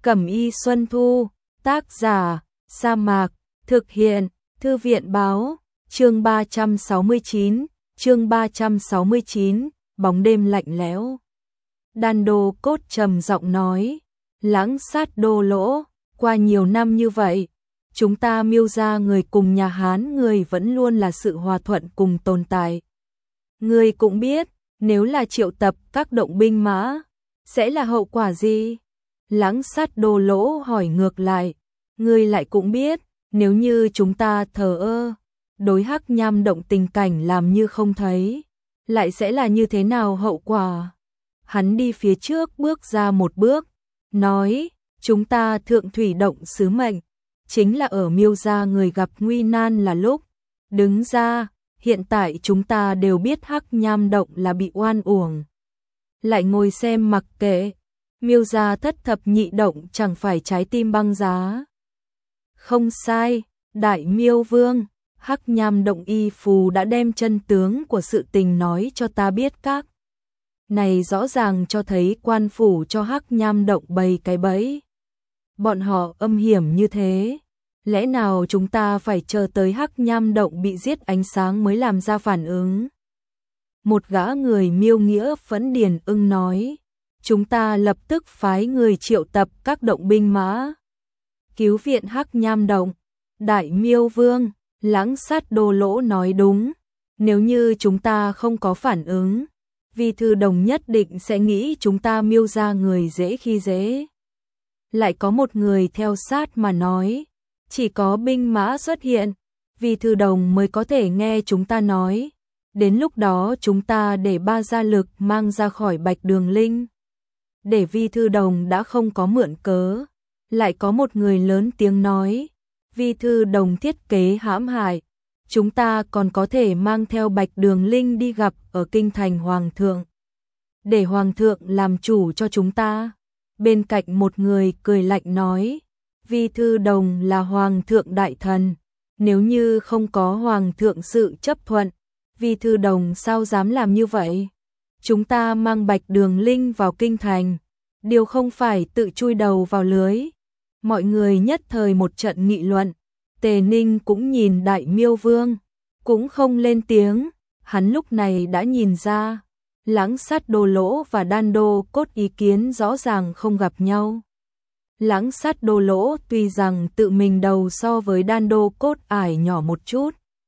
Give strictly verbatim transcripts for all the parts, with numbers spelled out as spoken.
Cẩm y Xuân Thu, tác giả, Sa Mạc, thực hiện, Thư viện báo, chương ba trăm sáu mươi chín, chương ba trăm sáu mươi chín, bóng đêm lạnh lẽo. Đan Đô Cốt trầm giọng nói, Lãng Sát Đô Lỗ, qua nhiều năm như vậy, chúng ta Miêu gia người cùng nhà Hán người vẫn luôn là sự hòa thuận cùng tồn tại. Người cũng biết, nếu là triệu tập các động binh mã, sẽ là hậu quả gì? Lãng Sát Đô Lỗ hỏi ngược lại, ngươi lại cũng biết, nếu như chúng ta thờ ơ, đối Hắc Nham động tình cảnh làm như không thấy, lại sẽ là như thế nào hậu quả? Hắn đi phía trước bước ra một bước, nói, chúng ta thượng thủy động sứ mệnh, chính là ở Miêu gia người gặp nguy nan là lúc, đứng ra, hiện tại chúng ta đều biết Hắc Nham động là bị oan uổng. Lại ngồi xem mặc kệ, Miêu gia thất thập nhị động chẳng phải trái tim băng giá. Không sai, Đại Miêu Vương, Hắc Nham động y phù đã đem chân tướng của sự tình nói cho ta biết các. Này rõ ràng cho thấy quan phủ cho Hắc Nham động bày cái bẫy. Bọn họ âm hiểm như thế, lẽ nào chúng ta phải chờ tới Hắc Nham động bị giết ánh sáng mới làm ra phản ứng? Một gã người Miêu nghĩa phẫn điền ưng nói, chúng ta lập tức phái người triệu tập các động binh mã, cứu viện Hắc Nham động. Đại Miêu Vương, Lãng Sát Đô Lỗ nói đúng, nếu như chúng ta không có phản ứng, Vi Thư Đồng nhất định sẽ nghĩ chúng ta Miêu gia người dễ khi dễ. Lại có một người theo sát mà nói, chỉ có binh mã xuất hiện, Vi Thư Đồng mới có thể nghe chúng ta nói, đến lúc đó chúng ta để ba gia lực mang ra khỏi Bạch Đường Linh. Để Vi Thư Đồng đã không có mượn cớ, lại có một người lớn tiếng nói, Vi Thư Đồng thiết kế hãm hại, chúng ta còn có thể mang theo Bạch Đường Linh đi gặp ở kinh thành Hoàng thượng, để Hoàng thượng làm chủ cho chúng ta. Bên cạnh một người cười lạnh nói, Vi Thư Đồng là Hoàng thượng đại thần, nếu như không có Hoàng thượng sự chấp thuận, Vi Thư Đồng sao dám làm như vậy? Chúng ta mang Bạch Đường Linh vào kinh thành, điều không phải tự chui đầu vào lưới. Mọi người nhất thời một trận nghị luận, Tề Ninh cũng nhìn Đại Miêu Vương, cũng không lên tiếng, hắn lúc này đã nhìn ra, Lãng Sát Đô Lỗ và Đan Đô Cốt ý kiến rõ ràng không gặp nhau. Lãng Sát Đô Lỗ tuy rằng tự mình đầu so với Đan Đô Cốt ải nhỏ một chút,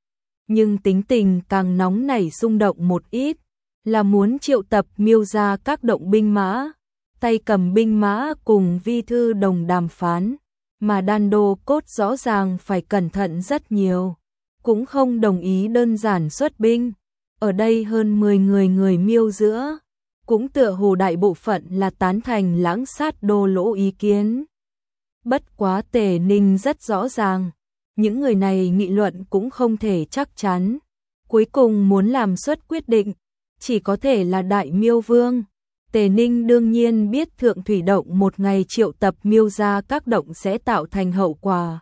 nhưng tính tình càng nóng nảy xung động một ít, là muốn triệu tập Miêu gia các động binh mã, tay cầm binh mã cùng Vi Thư Đồng đàm phán, mà Đan Đô Cốt rõ ràng phải cẩn thận rất nhiều, cũng không đồng ý đơn giản xuất binh. Ở đây hơn mười người người Miêu giữa, cũng tựa hồ đại bộ phận là tán thành Lãng Sát Đô Lỗ ý kiến. Bất quá Tề Ninh rất rõ ràng, những người này nghị luận cũng không thể chắc chắn, cuối cùng muốn làm xuất quyết định, chỉ có thể là Đại Miêu Vương. Tề Ninh đương nhiên biết thượng thủy động một ngày triệu tập Miêu gia các động sẽ tạo thành hậu quả.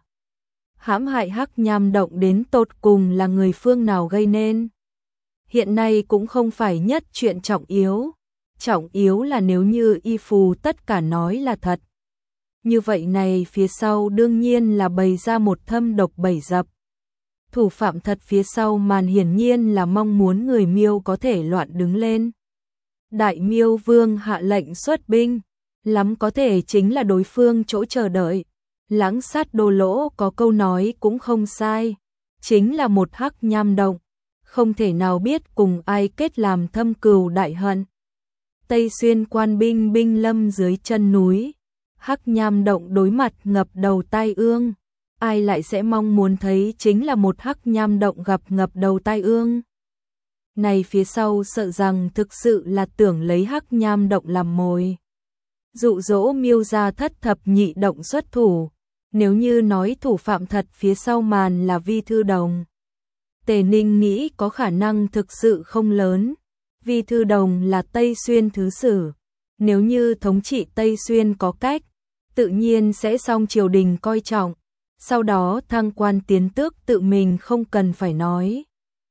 Hãm hại Hắc Nham động đến tột cùng là người phương nào gây nên. Hiện nay cũng không phải nhất chuyện trọng yếu, trọng yếu là nếu như y phù tất cả nói là thật. Như vậy này phía sau đương nhiên là bày ra một thâm độc bẫy dập. Thủ phạm thật phía sau màn hiển nhiên là mong muốn người Miêu có thể loạn đứng lên. Đại Miêu Vương hạ lệnh xuất binh, lắm có thể chính là đối phương chỗ chờ đợi. Lãng Sát Đô Lỗ có câu nói cũng không sai, chính là một Hắc Nham động, không thể nào biết cùng ai kết làm thâm cừu đại hận. Tây Xuyên quan binh binh lâm dưới chân núi, Hắc Nham động đối mặt ngập đầu tai ương, ai lại sẽ mong muốn thấy chính là một Hắc Nham động gặp ngập đầu tai ương. Này phía sau sợ rằng thực sự là tưởng lấy Hắc Nham động làm mồi, dụ dỗ Miêu gia thất thập nhị động xuất thủ. Nếu như nói thủ phạm thật phía sau màn là Vi Thư Đồng, Tề Ninh nghĩ có khả năng thực sự không lớn. Vi Thư Đồng là Tây Xuyên thứ sử, nếu như thống trị Tây Xuyên có cách, tự nhiên sẽ xong triều đình coi trọng, sau đó thăng quan tiến tước tự mình không cần phải nói.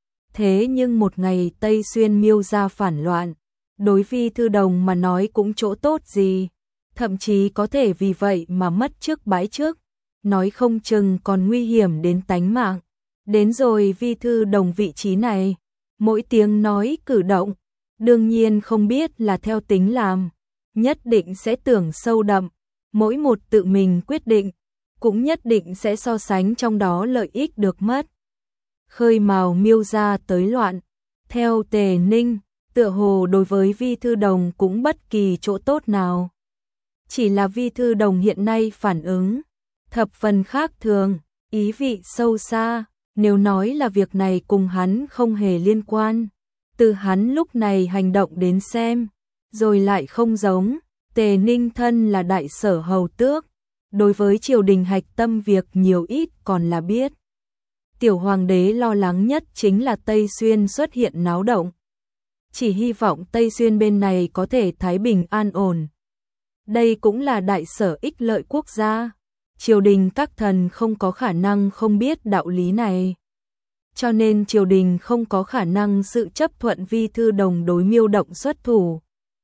Thế nhưng một ngày Tây Xuyên Miêu gia phản loạn, đối Vi Thư Đồng mà nói cũng chỗ tốt gì. thậm chí có thể vì vậy mà mất chức bãi chức, nói không chừng còn nguy hiểm đến tánh mạng. Đến rồi Vi Thư Đồng vị trí này, mỗi tiếng nói cử động, đương nhiên không biết là theo tính làm, nhất định sẽ tưởng sâu đậm, mỗi một tự mình quyết định, cũng nhất định sẽ so sánh trong đó lợi ích được mất. Khơi mào Miêu gia tới loạn, theo Tề Ninh, tựa hồ đối với Vi Thư Đồng cũng bất kỳ chỗ tốt nào. Chỉ là Vi Thư Đồng hiện nay phản ứng thập phần khác thường, ý vị sâu xa, nếu nói là việc này cùng hắn không hề liên quan, từ hắn lúc này hành động đến xem, rồi lại không giống. Tề Ninh thân là đại sở hầu tước, đối với triều đình hạch tâm việc nhiều ít còn là biết. Tiểu hoàng đế lo lắng nhất chính là Tây Xuyên xuất hiện náo động. Chỉ hy vọng Tây Xuyên bên này có thể thái bình an ổn. Đây cũng là đại sở ích lợi quốc gia. Triều đình các thần không có khả năng không biết đạo lý này. Cho nên triều đình không có khả năng sự chấp thuận Vi Thư Đồng đối Miêu động xuất thủ.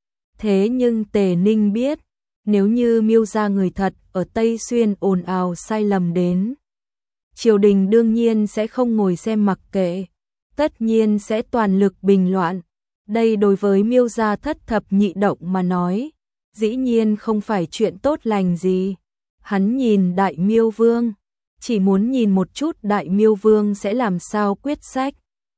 Thế nhưng Tề Ninh biết, nếu như Miêu gia người thật ở Tây Xuyên ồn ào sai lầm đến, triều đình đương nhiên sẽ không ngồi xem mặc kệ, tất nhiên sẽ toàn lực bình loạn. Đây đối với Miêu gia thất thập nhị động mà nói, dĩ nhiên không phải chuyện tốt lành gì. Hắn nhìn Đại Miêu Vương, chỉ muốn nhìn một chút Đại Miêu Vương sẽ làm sao quyết sách.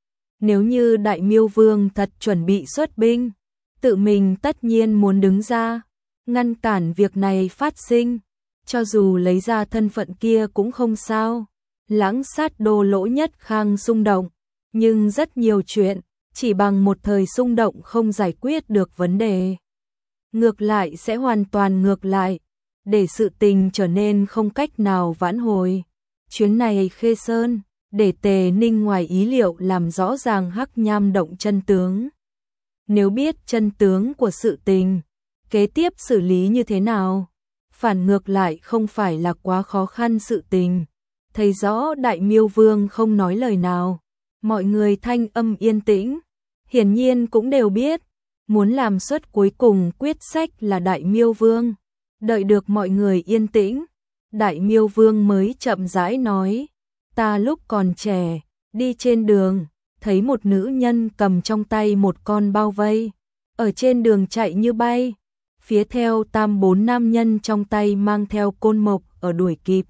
Nếu như Đại Miêu Vương thật chuẩn bị xuất binh, tự mình tất nhiên muốn đứng ra, ngăn cản việc này phát sinh, cho dù lấy ra thân phận kia cũng không sao. Lãng sát đô lỗ nhất khang xung động, nhưng rất nhiều chuyện, chỉ bằng một thời xung động không giải quyết được vấn đề. Ngược lại sẽ hoàn toàn ngược lại, để sự tình trở nên không cách nào vãn hồi. Chuyến này Khê Sơn, để Tề Ninh ngoài ý liệu làm rõ ràng Hắc Nham động chân tướng. Nếu biết chân tướng của sự tình, kế tiếp xử lý như thế nào, phản ngược lại không phải là quá khó khăn sự tình. Thấy rõ Đại Miêu Vương không nói lời nào, mọi người thanh âm yên tĩnh, hiển nhiên cũng đều biết, muốn làm suất cuối cùng quyết sách là Đại Miêu Vương. Đợi được mọi người yên tĩnh, Đại Miêu Vương mới chậm rãi nói, ta lúc còn trẻ, đi trên đường, thấy một nữ nhân cầm trong tay một con bao vây, ở trên đường chạy như bay, phía theo tam bốn nam nhân trong tay mang theo côn mộc ở đuổi kịp.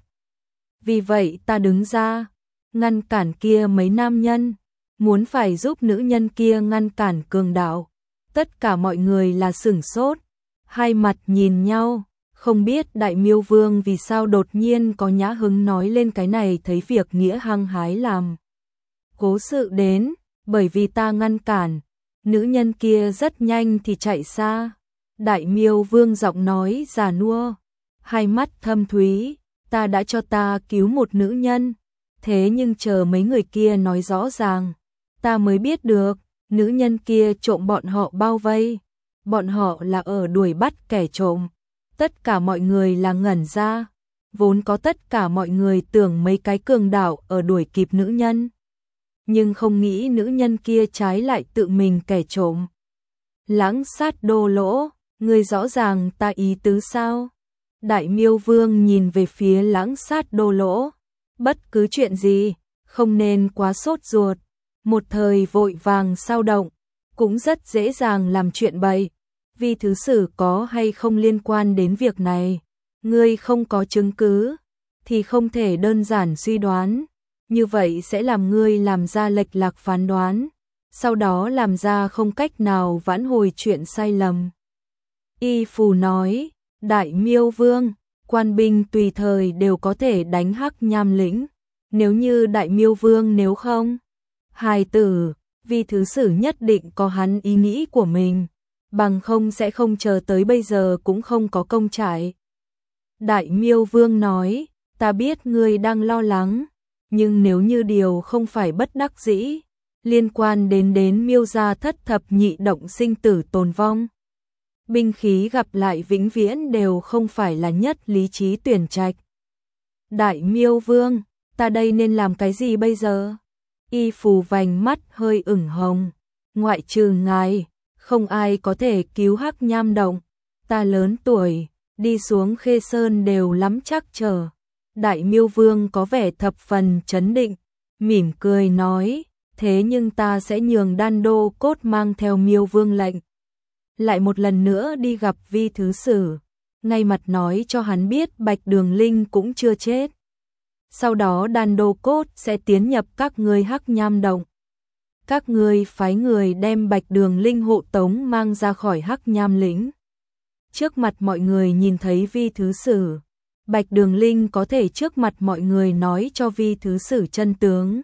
Vì vậy ta đứng ra, ngăn cản kia mấy nam nhân, muốn phải giúp nữ nhân kia ngăn cản cường đạo. Tất cả mọi người là sửng sốt, hai mặt nhìn nhau, không biết Đại Miêu Vương vì sao đột nhiên có nhã hứng nói lên cái này, thấy việc nghĩa hăng hái làm. Cố sự đến, bởi vì ta ngăn cản, nữ nhân kia rất nhanh thì chạy xa. Đại Miêu Vương giọng nói già nua, hai mắt thâm thúy, ta đã cho ta cứu một nữ nhân, thế nhưng chờ mấy người kia nói rõ ràng, ta mới biết được, nữ nhân kia trộm bọn họ bao vây, bọn họ là ở đuổi bắt kẻ trộm. Tất cả mọi người là ngẩn ra, vốn có tất cả mọi người tưởng mấy cái cường đạo ở đuổi kịp nữ nhân, nhưng không nghĩ nữ nhân kia trái lại tự mình kẻ trộm. Lãng sát đô lỗ, người rõ ràng ta ý tứ sao? Đại Miêu Vương nhìn về phía lãng sát đô lỗ, bất cứ chuyện gì, không nên quá sốt ruột, một thời vội vàng sao động, cũng rất dễ dàng làm chuyện bậy. Vì thứ sử có hay không liên quan đến việc này, ngươi không có chứng cứ, thì không thể đơn giản suy đoán, như vậy sẽ làm ngươi làm ra lệch lạc phán đoán, sau đó làm ra không cách nào vãn hồi chuyện sai lầm. Y Phù nói, Đại Miêu Vương, quan binh tùy thời đều có thể đánh Hắc Nham lĩnh, nếu như Đại Miêu Vương nếu không, hài tử, vì thứ sử nhất định có hắn ý nghĩ của mình, bằng không sẽ không chờ tới bây giờ cũng không có công trại. Đại Miêu Vương nói, ta biết ngươi đang lo lắng, nhưng nếu như điều không phải bất đắc dĩ, liên quan đến đến Miêu gia thất thập nhị động sinh tử tồn vong, binh khí gặp lại vĩnh viễn đều không phải là nhất lý trí tuyển trạch. Đại Miêu Vương, ta đây nên làm cái gì bây giờ? Y Phù vành mắt hơi ửng hồng, ngoại trừ ngài, không ai có thể cứu Hắc Nham động, ta lớn tuổi, đi xuống Khê Sơn đều lắm chắc chờ. Đại Miêu Vương có vẻ thập phần chấn định, mỉm cười nói, thế nhưng ta sẽ nhường Đan Đô Cốt mang theo Miêu Vương lệnh. Lại một lần nữa đi gặp Vi Thứ Sử, ngay mặt nói cho hắn biết Bạch Đường Linh cũng chưa chết. Sau đó Đan Đô Cốt sẽ tiến nhập các ngươi Hắc Nham Động. Các ngươi phái người đem Bạch Đường Linh hộ tống mang ra khỏi Hắc Nham lĩnh. Trước mặt mọi người nhìn thấy Vi Thứ Sử, Bạch Đường Linh có thể trước mặt mọi người nói cho Vi Thứ Sử chân tướng.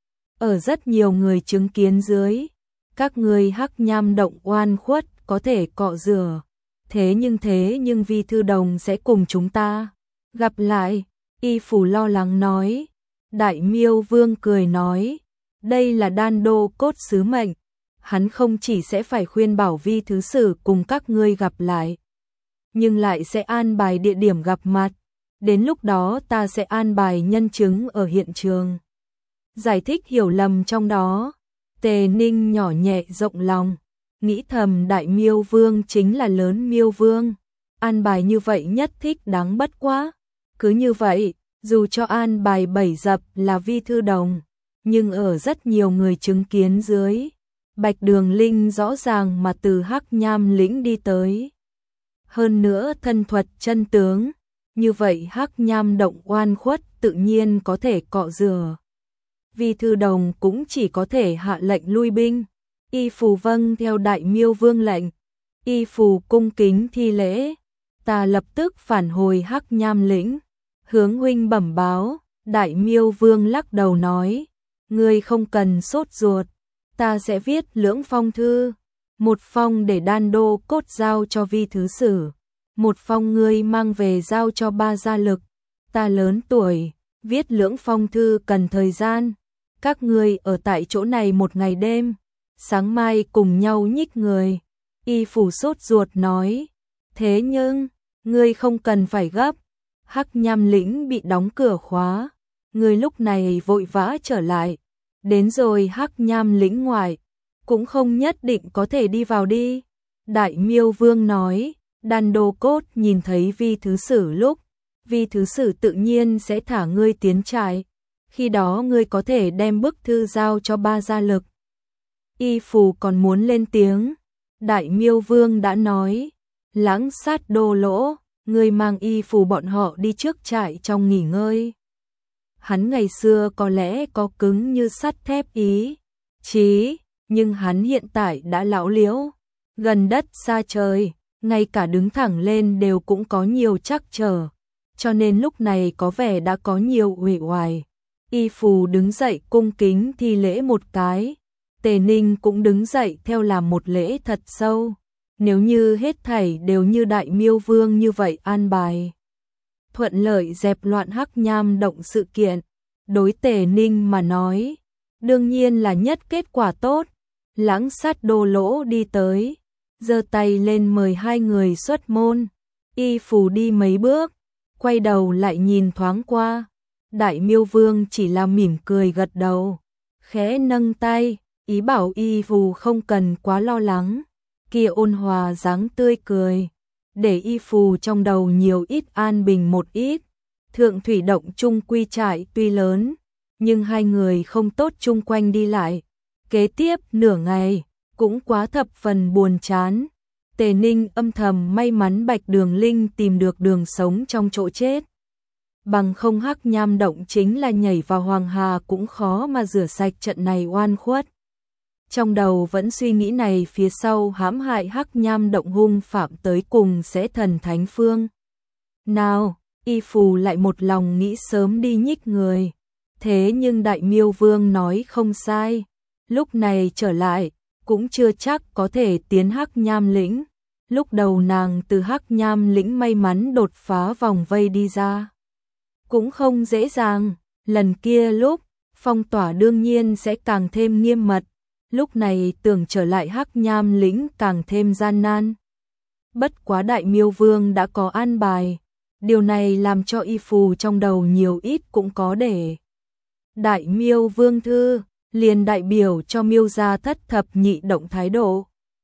Ở rất nhiều người chứng kiến dưới, các ngươi Hắc Nham Động oan khuất có thể cọ rửa. Thế nhưng thế nhưng Vi Thư Đồng sẽ cùng chúng ta gặp lại. Y Phủ lo lắng nói. Đại Miêu Vương cười nói, đây là Đan Đô Cốt sứ mệnh. Hắn không chỉ sẽ phải khuyên bảo Vi Thứ Sử cùng các ngươi gặp lại, nhưng lại sẽ an bài địa điểm gặp mặt. Đến lúc đó ta sẽ an bài nhân chứng ở hiện trường. Giải thích hiểu lầm trong đó. Tề Ninh nhỏ nhẹ rộng lòng, nghĩ thầm Đại Miêu Vương chính là lớn Miêu Vương. An bài như vậy nhất thích đáng bất quá. Cứ như vậy, dù cho an bài bảy dập là Vi Thư Đồng, nhưng ở rất nhiều người chứng kiến dưới, Bạch Đường Linh rõ ràng mà từ Hắc Nham lĩnh đi tới. Hơn nữa thân thuật chân tướng, như vậy Hắc Nham Động oan khuất tự nhiên có thể cọ rửa. Vi Thư Đồng cũng chỉ có thể hạ lệnh lui binh. Y Phù vâng theo Đại Miêu Vương lệnh. Y Phù cung kính thi lễ. Ta lập tức phản hồi Hắc Nham lĩnh, hướng huynh bẩm báo. Đại Miêu Vương lắc đầu nói, ngươi không cần sốt ruột, ta sẽ viết lưỡng phong thư. Một phong để Đan Đô Cốt giao cho Vi Thứ Sử, một phong ngươi mang về giao cho Ba Gia Lực. Ta lớn tuổi, viết lưỡng phong thư cần thời gian. Các ngươi ở tại chỗ này một ngày đêm, sáng mai cùng nhau nhích người. Y Phủ sốt ruột nói, thế nhưng, ngươi không cần phải gấp. Hắc Nham lĩnh bị đóng cửa khóa, ngươi lúc này vội vã trở lại. Đến rồi Hắc Nham lĩnh ngoài, cũng không nhất định có thể đi vào đi. Đại Miêu Vương nói, Đan Đô Cốt nhìn thấy Vi Thứ Sử lúc, Vi Thứ Sử tự nhiên sẽ thả ngươi tiến trại. Khi đó ngươi có thể đem bức thư giao cho Ba Gia Lực. Y Phù còn muốn lên tiếng. Đại Miêu Vương đã nói, Lãng Sát Đô Lỗ, ngươi mang Y Phù bọn họ đi trước trại trong nghỉ ngơi. Hắn ngày xưa có lẽ có cứng như sắt thép ý chí, nhưng hắn hiện tại đã lão liễu, gần đất xa trời, ngay cả đứng thẳng lên đều cũng có nhiều trắc trở, cho nên lúc này có vẻ đã có nhiều uể oải. Y Phù đứng dậy cung kính thi lễ một cái, Tề Ninh cũng đứng dậy theo làm một lễ thật sâu. Nếu như hết thảy đều như Đại Miêu Vương như vậy an bài, thuận lợi dẹp loạn Hắc Nham Động sự kiện, đối Tề Ninh mà nói, đương nhiên là nhất kết quả tốt. Lãng Sát Đô Lỗ đi tới, giơ tay lên mời hai người xuất môn. Y Phù đi mấy bước, quay đầu lại nhìn thoáng qua. Đại Miêu Vương chỉ là mỉm cười gật đầu, khẽ nâng tay, ý bảo Y Phù không cần quá lo lắng. Kia ôn hòa dáng tươi cười, để Y Phù trong đầu nhiều ít an bình một ít. Thượng Thủy Động chung quy trại tuy lớn, nhưng hai người không tốt chung quanh đi lại. Kế tiếp nửa ngày, cũng quá thập phần buồn chán. Tề Ninh âm thầm may mắn Bạch Đường Linh tìm được đường sống trong chỗ chết. Bằng không Hắc Nham Động chính là nhảy vào Hoàng Hà cũng khó mà rửa sạch trận này oan khuất. Trong đầu vẫn suy nghĩ này, phía sau hãm hại Hắc Nham Động hung phạm tới cùng sẽ thần thánh phương. Nào, Y Phù lại một lòng nghĩ sớm đi nhích người. Thế nhưng Đại Miêu Vương nói không sai, lúc này trở lại, cũng chưa chắc có thể tiến Hắc Nham lĩnh. Lúc đầu nàng từ Hắc Nham lĩnh may mắn đột phá vòng vây đi ra, cũng không dễ dàng. Lần kia lúc phong tỏa đương nhiên sẽ càng thêm nghiêm mật, lúc này tưởng trở lại Hắc Nham lĩnh càng thêm gian nan. Bất quá Đại Miêu Vương đã có an bài, điều này làm cho Y Phù trong đầu nhiều ít cũng có để. Đại Miêu Vương thư liền đại biểu cho Miêu gia thất thập nhị động thái độ.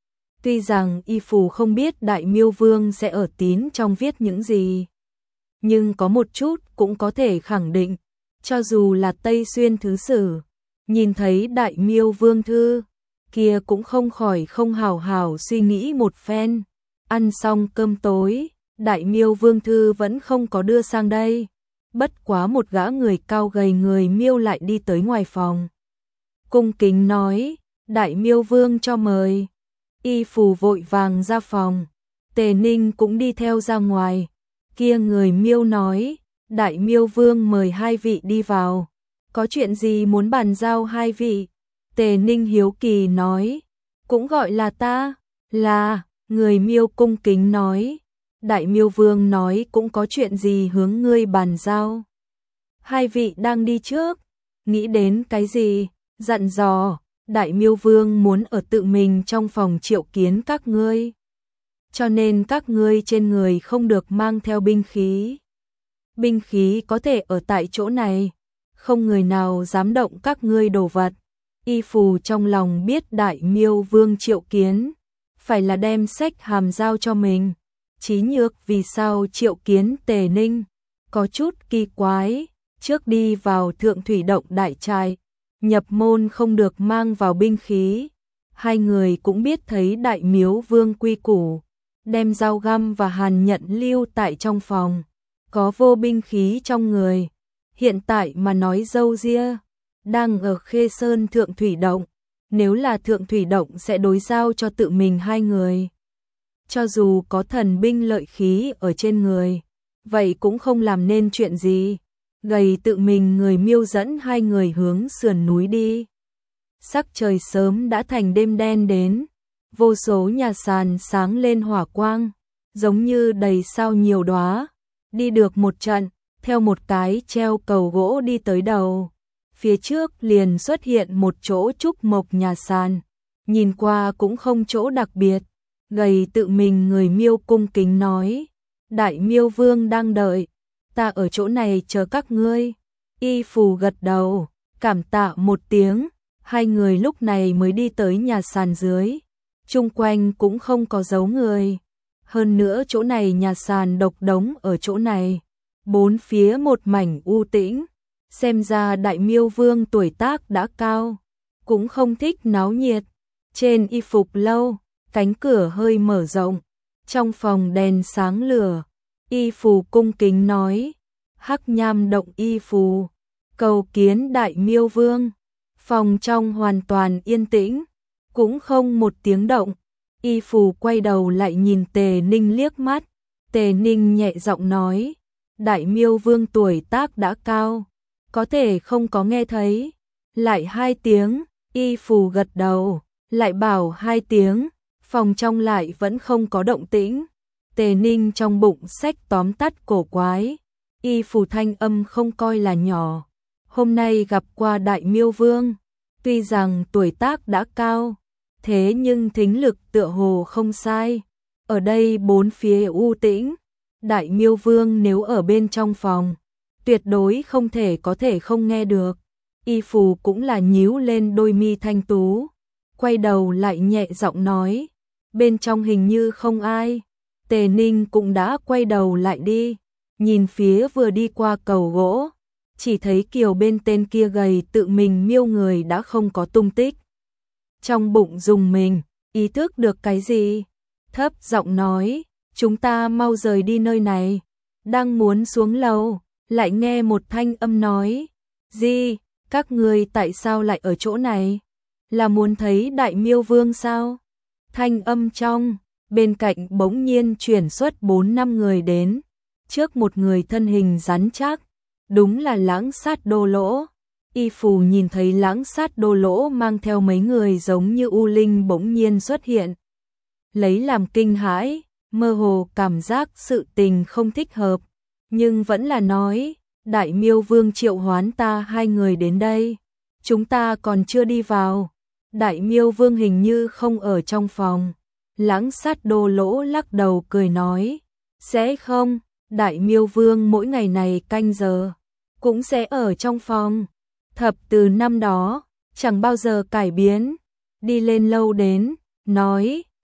Tuy rằng Y Phù không biết Đại Miêu Vương sẽ ở tín trong viết những gì, nhưng có một chút cũng có thể khẳng định, cho dù là Tây Xuyên Thứ Sử, nhìn thấy Đại Miêu Vương thư, kia cũng không khỏi không hào hào suy nghĩ một phen. Ăn xong cơm tối, Đại Miêu Vương thư vẫn không có đưa sang đây. Bất quá một gã người cao gầy người Miêu lại đi tới ngoài phòng. Cung kính nói, Đại Miêu Vương cho mời. Y Phù vội vàng ra phòng, Tề Ninh cũng đi theo ra ngoài. Kia người Miêu nói, Đại Miêu Vương mời hai vị đi vào. Có chuyện gì muốn bàn giao hai vị? Tề Ninh hiếu kỳ nói, cũng gọi là ta, là, người Miêu cung kính nói. Đại Miêu Vương nói cũng có chuyện gì hướng ngươi bàn giao. Hai vị đang đi trước, nghĩ đến cái gì, dặn dò, Đại Miêu Vương muốn ở tự mình trong phòng triệu kiến các ngươi. Cho nên các ngươi trên người không được mang theo binh khí. Binh khí có thể ở tại chỗ này, không người nào dám động các ngươi đồ vật. Y Phù trong lòng biết Đại Miêu Vương triệu kiến, phải là đem sách hàm giao cho mình. Chí Nhược vì sao triệu kiến Tề Ninh, có chút kỳ quái, trước đi vào Thượng Thủy Động đại trại, nhập môn không được mang vào binh khí. Hai người cũng biết thấy Đại Miêu Vương quy củ, đem dao găm và hàn nhận lưu tại trong phòng, có vô binh khí trong người. Hiện tại mà nói dâu ria, đang ở Khê Sơn Thượng Thủy Động, nếu là Thượng Thủy Động sẽ đối giao cho tự mình hai người. Cho dù có thần binh lợi khí ở trên người, vậy cũng không làm nên chuyện gì. Gầy tự mình người Miêu dẫn hai người hướng sườn núi đi. Sắc trời sớm đã thành đêm đen đến, vô số nhà sàn sáng lên hỏa quang, giống như đầy sao nhiều đóa. Đi được một trận, theo một cái treo cầu gỗ đi tới đầu, phía trước liền xuất hiện một chỗ trúc mộc nhà sàn, nhìn qua cũng không chỗ đặc biệt. Gầy tự mình người Miêu cung kính nói, Đại Miêu Vương đang đợi, ta ở chỗ này chờ các ngươi. Y Phù gật đầu, cảm tạ một tiếng, hai người lúc này mới đi tới nhà sàn dưới. Chung quanh cũng không có dấu người, hơn nữa chỗ này nhà sàn độc đống ở chỗ này, bốn phía một mảnh u tĩnh, xem ra Đại Miêu Vương tuổi tác đã cao, cũng không thích náo nhiệt. Trên y phục lâu, cánh cửa hơi mở rộng, trong phòng đèn sáng lửa. Y Phù cung kính nói, Hắc Nham Động Y Phù, cầu kiến Đại Miêu Vương. Phòng trong hoàn toàn yên tĩnh, cũng không một tiếng động. Y Phù quay đầu lại nhìn Tề Ninh liếc mắt. Tề Ninh nhẹ giọng nói, Đại Miêu Vương tuổi tác đã cao, có thể không có nghe thấy. Lại hai tiếng, Y Phù gật đầu, lại bảo hai tiếng, phòng trong lại vẫn không có động tĩnh. Tề Ninh trong bụng sách tóm tắt cổ quái, Y Phù thanh âm không coi là nhỏ. Hôm nay gặp qua Đại Miêu Vương, tuy rằng tuổi tác đã cao, thế nhưng thính lực tựa hồ không sai. Ở đây bốn phía u tĩnh, Đại Miêu Vương nếu ở bên trong phòng, tuyệt đối không thể có thể không nghe được. Y Phù cũng là nhíu lên đôi mi thanh tú, quay đầu lại nhẹ giọng nói, bên trong hình như không ai. Tề Ninh cũng đã quay đầu lại đi, nhìn phía vừa đi qua cầu gỗ, chỉ thấy kiều bên tên kia gầy tự mình Miêu người đã không có tung tích. Trong bụng dùng mình, ý thức được cái gì, thấp giọng nói, chúng ta mau rời đi nơi này. Đang muốn xuống lầu, lại nghe một thanh âm nói, gì, các người tại sao lại ở chỗ này? Là muốn thấy Đại Miêu Vương sao? Thanh âm trong, bên cạnh bỗng nhiên chuyển xuất bốn năm người đến, trước một người thân hình rắn chắc, đúng là Lãng Sát Đô Lỗ. Y Phù nhìn thấy Lãng Sát Đô Lỗ mang theo mấy người giống như u linh bỗng nhiên xuất hiện, lấy làm kinh hãi, mơ hồ cảm giác sự tình không thích hợp, nhưng vẫn là nói, Đại Miêu Vương triệu hoán ta hai người đến đây, chúng ta còn chưa đi vào. Đại Miêu Vương hình như không ở trong phòng. Lãng Sát Đô Lỗ lắc đầu cười nói, sẽ không, Đại Miêu Vương mỗi ngày này canh giờ cũng sẽ ở trong phòng. Thập từ năm đó chẳng bao giờ cải biến. Đi lên lâu đến, nói,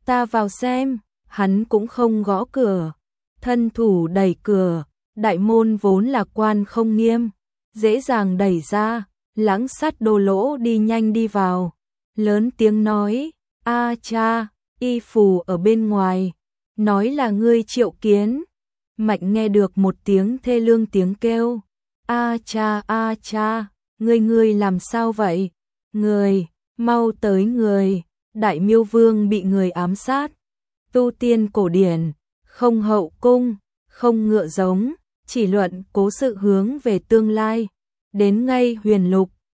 Ta vào xem, hắn cũng không gõ cửa, thân thủ đẩy cửa, đại môn vốn là quan không nghiêm, dễ dàng đẩy ra, Lãng Sát Đồ Lỗ đi nhanh đi vào, lớn tiếng nói, a cha, y phù ở bên ngoài, nói là ngươi Triệu Kiến. Mạnh nghe được một tiếng thê lương tiếng kêu, a cha a cha, ngươi ngươi làm sao vậy? Người, mau tới người, Đại Miêu Vương bị người ám sát. Tu tiên cổ điển, không hậu cung, không ngựa giống, chỉ luận cố sự hướng về tương lai. Đến ngay Huyền Lục,